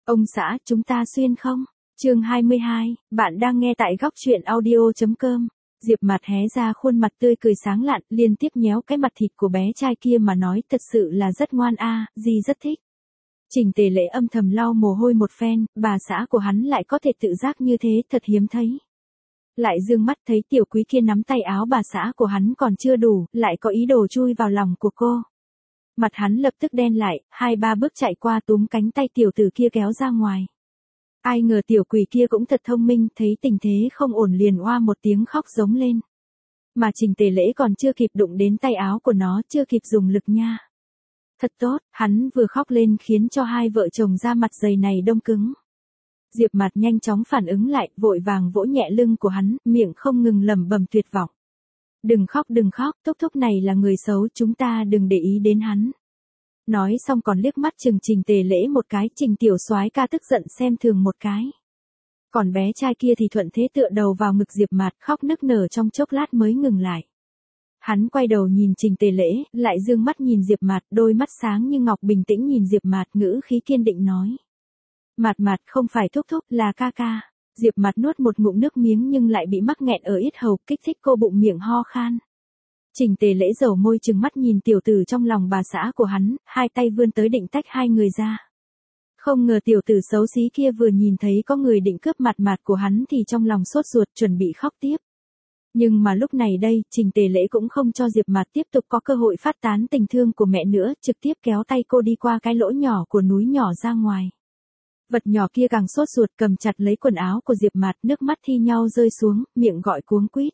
Ông xã, chúng ta xuyên không? Chương 22, bạn đang nghe tại góc truyện audio.com. Diệp Mạt hé ra khuôn mặt tươi cười sáng lạn, liên tiếp nhéo cái mặt thịt của bé trai kia mà nói thật sự là rất ngoan a, dì rất thích. Trình Tề Lễ âm thầm lau mồ hôi một phen, bà xã của hắn lại có thể tự giác như thế, thật hiếm thấy. Lại dương mắt thấy tiểu quý kia nắm tay áo bà xã của hắn còn chưa đủ, lại có ý đồ chui vào lòng của cô. Mặt hắn lập tức đen lại, 2-3 bước chạy qua túm cánh tay tiểu tử kia kéo ra ngoài. Ai ngờ tiểu quỷ kia cũng thật thông minh, thấy tình thế không ổn liền oa một tiếng khóc giống lên. Mà Trình Tề Lễ còn chưa kịp đụng đến tay áo của nó, chưa kịp dùng lực nha. Thật tốt, hắn vừa khóc lên khiến cho hai vợ chồng da mặt dày này đông cứng. Diệp Mạt nhanh chóng phản ứng lại, vội vàng vỗ nhẹ lưng của hắn, miệng không ngừng lẩm bẩm tuyệt vọng. Đừng khóc, thúc thúc này là người xấu, chúng ta đừng để ý đến hắn. Nói xong còn liếc mắt chừng Trình Tề Lễ một cái, Trình tiểu soái ca tức giận xem thường một cái. Còn bé trai kia thì thuận thế tựa đầu vào ngực Diệp Mạt, khóc nức nở trong chốc lát mới ngừng lại. Hắn quay đầu nhìn Trình Tề Lễ, lại dương mắt nhìn Diệp Mạt, đôi mắt sáng như ngọc bình tĩnh nhìn Diệp Mạt, ngữ khí kiên định nói. Mạt không phải thúc thúc, là ca ca. Diệp Mạt nuốt một ngụm nước miếng nhưng lại bị mắc nghẹn ở yết hầu, kích thích cô bụng miệng ho khan. Trình Tề Lễ dầu môi trừng mắt nhìn tiểu tử trong lòng bà xã của hắn, hai tay vươn tới định tách hai người ra. Không ngờ tiểu tử xấu xí kia vừa nhìn thấy có người định cướp Mạt của hắn thì trong lòng sốt ruột chuẩn bị khóc tiếp. Nhưng mà lúc này đây, Trình Tề Lễ cũng không cho Diệp Mạt tiếp tục có cơ hội phát tán tình thương của mẹ nữa, trực tiếp kéo tay cô đi qua cái lỗ nhỏ của núi nhỏ ra ngoài. Vật nhỏ kia càng sốt ruột cầm chặt lấy quần áo của Diệp Mạt, nước mắt thi nhau rơi xuống, miệng gọi cuống quýt.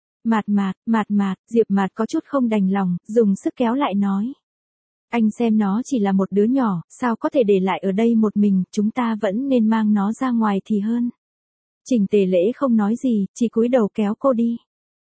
Mạt, Diệp Mạt có chút không đành lòng, dùng sức kéo lại nói. Anh xem nó chỉ là một đứa nhỏ, sao có thể để lại ở đây một mình, chúng ta vẫn nên mang nó ra ngoài thì hơn. Trình Tề Lễ không nói gì, chỉ cúi đầu kéo cô đi.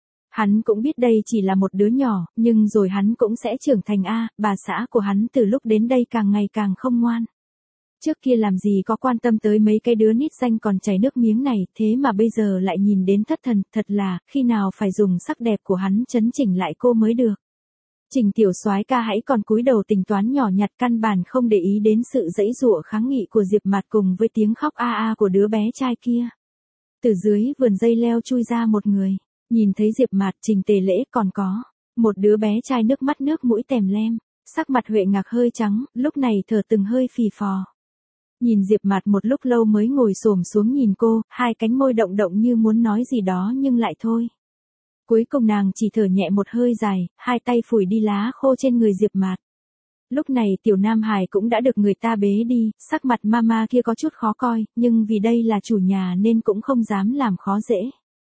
Hắn cũng biết đây chỉ là một đứa nhỏ, nhưng rồi hắn cũng sẽ trưởng thành bà xã của hắn từ lúc đến đây càng ngày càng không ngoan. Trước kia làm gì có quan tâm tới mấy cái đứa nít danh còn chảy nước miếng này, thế mà bây giờ lại nhìn đến thất thần, thật là, khi nào phải dùng sắc đẹp của hắn chấn chỉnh lại cô mới được. Trình tiểu soái ca hãy còn cúi đầu tính toán nhỏ nhặt, căn bản không để ý đến sự giãy giụa kháng nghị của Diệp Mạt cùng với tiếng khóc của đứa bé trai kia. Từ dưới vườn dây leo chui ra một người, nhìn thấy Diệp Mạt, Trình Tề Lễ còn có một đứa bé trai nước mắt nước mũi tèm lem, sắc mặt Huệ Ngạc hơi trắng, lúc này thở từng hơi phì phò. Nhìn Diệp Mạt một lúc lâu mới ngồi xổm xuống nhìn cô, hai cánh môi động động như muốn nói gì đó nhưng lại thôi. Cuối cùng nàng chỉ thở nhẹ một hơi dài, hai tay phủi đi lá khô trên người Diệp Mạt. Lúc này tiểu Nam Hải cũng đã được người ta bế đi, sắc mặt mama kia có chút khó coi, nhưng vì đây là chủ nhà nên cũng không dám làm khó dễ.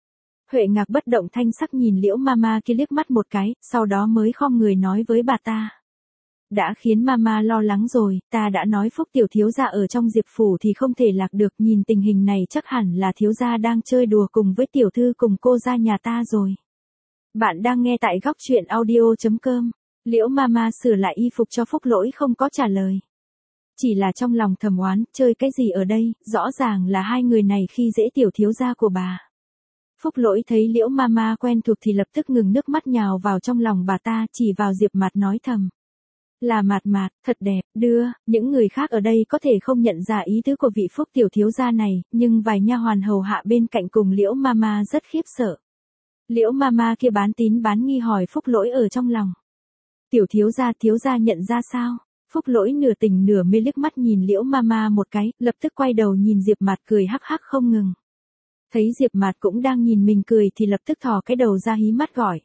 Huệ Ngạc bất động thanh sắc nhìn Liễu mama kia liếc mắt một cái, sau đó mới khom người nói với bà ta. Đã khiến mama lo lắng rồi, ta đã nói Phúc tiểu thiếu gia ở trong Diệp phủ thì không thể lạc được, nhìn tình hình này chắc hẳn là thiếu gia đang chơi đùa cùng với tiểu thư cùng cô ra nhà ta rồi. Bạn đang nghe tại góc truyện audio.com. Liễu mama sửa lại y phục cho Phúc Lỗi không có trả lời. Chỉ là trong lòng thầm oán, chơi cái gì ở đây, rõ ràng là hai người này khi dễ tiểu thiếu gia của bà. Phúc Lỗi thấy Liễu mama quen thuộc thì lập tức ngừng nước mắt nhào vào trong lòng bà ta, chỉ vào Diệp Mạt nói thầm. Là Mạt, thật đẹp, những người khác ở đây có thể không nhận ra ý tứ của vị Phúc tiểu thiếu gia này, nhưng vài nha hoàn hầu hạ bên cạnh cùng Liễu mama rất khiếp sợ. Liễu mama kia bán tín bán nghi hỏi Phúc Lỗi ở trong lòng. Tiểu thiếu gia nhận ra sao? Phúc Lỗi nửa tỉnh nửa mê liếc mắt nhìn Liễu mama một cái, lập tức quay đầu nhìn Diệp Mạt cười hắc hắc không ngừng. Thấy Diệp Mạt cũng đang nhìn mình cười thì lập tức thò cái đầu ra hí mắt gọi.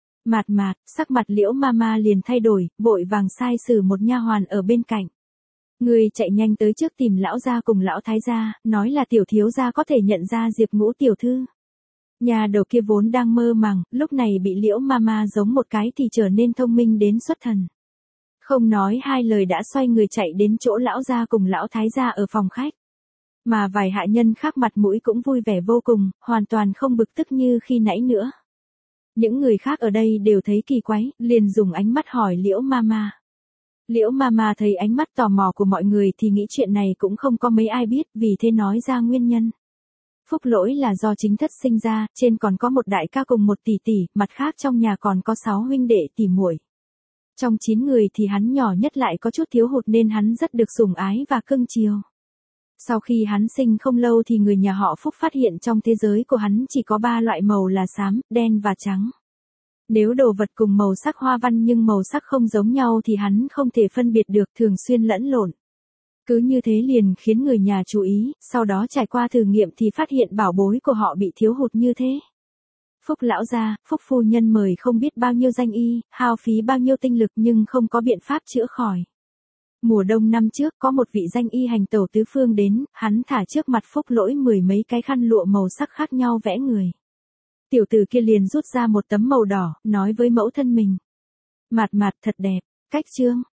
Mạt, sắc mặt Liễu mama liền thay đổi, vội vàng sai sử một nha hoàn ở bên cạnh. Người chạy nhanh tới trước tìm lão gia cùng lão thái gia, nói là tiểu thiếu gia có thể nhận ra Diệp Ngũ tiểu thư. Nhà đầu kia vốn đang mơ màng, lúc này bị Liễu mama giống một cái thì trở nên thông minh đến xuất thần. Không nói hai lời đã xoay người chạy đến chỗ lão gia cùng lão thái gia ở phòng khách. Mà vài hạ nhân khác mặt mũi cũng vui vẻ vô cùng, hoàn toàn không bực tức như khi nãy nữa. Những người khác ở đây đều thấy kỳ quái, liền dùng ánh mắt hỏi Liễu mama. Liễu mama thấy ánh mắt tò mò của mọi người thì nghĩ chuyện này cũng không có mấy ai biết, vì thế nói ra nguyên nhân. Phúc Lỗi là do chính thất sinh ra, trên còn có một đại ca cùng một tỷ tỷ, mặt khác trong nhà còn có 6 huynh đệ tỷ muội. Trong 9 người thì hắn nhỏ nhất lại có chút thiếu hụt nên hắn rất được sủng ái và cưng chiều. Sau khi hắn sinh không lâu thì người nhà họ Phúc phát hiện trong thế giới của hắn chỉ có 3 loại màu là xám, đen và trắng. Nếu đồ vật cùng màu sắc hoa văn nhưng màu sắc không giống nhau thì hắn không thể phân biệt được, thường xuyên lẫn lộn. Cứ như thế liền khiến người nhà chú ý, sau đó trải qua thử nghiệm thì phát hiện bảo bối của họ bị thiếu hụt như thế. Phúc lão gia, Phúc phu nhân mời không biết bao nhiêu danh y, hao phí bao nhiêu tinh lực nhưng không có biện pháp chữa khỏi. Mùa đông năm trước có một vị danh y hành tẩu tứ phương đến, hắn thả trước mặt Phúc Lỗi 10 mấy cái khăn lụa màu sắc khác nhau vẽ người. Tiểu tử kia liền rút ra một tấm màu đỏ, nói với mẫu thân mình. Mạt mạt thật đẹp, cách chương.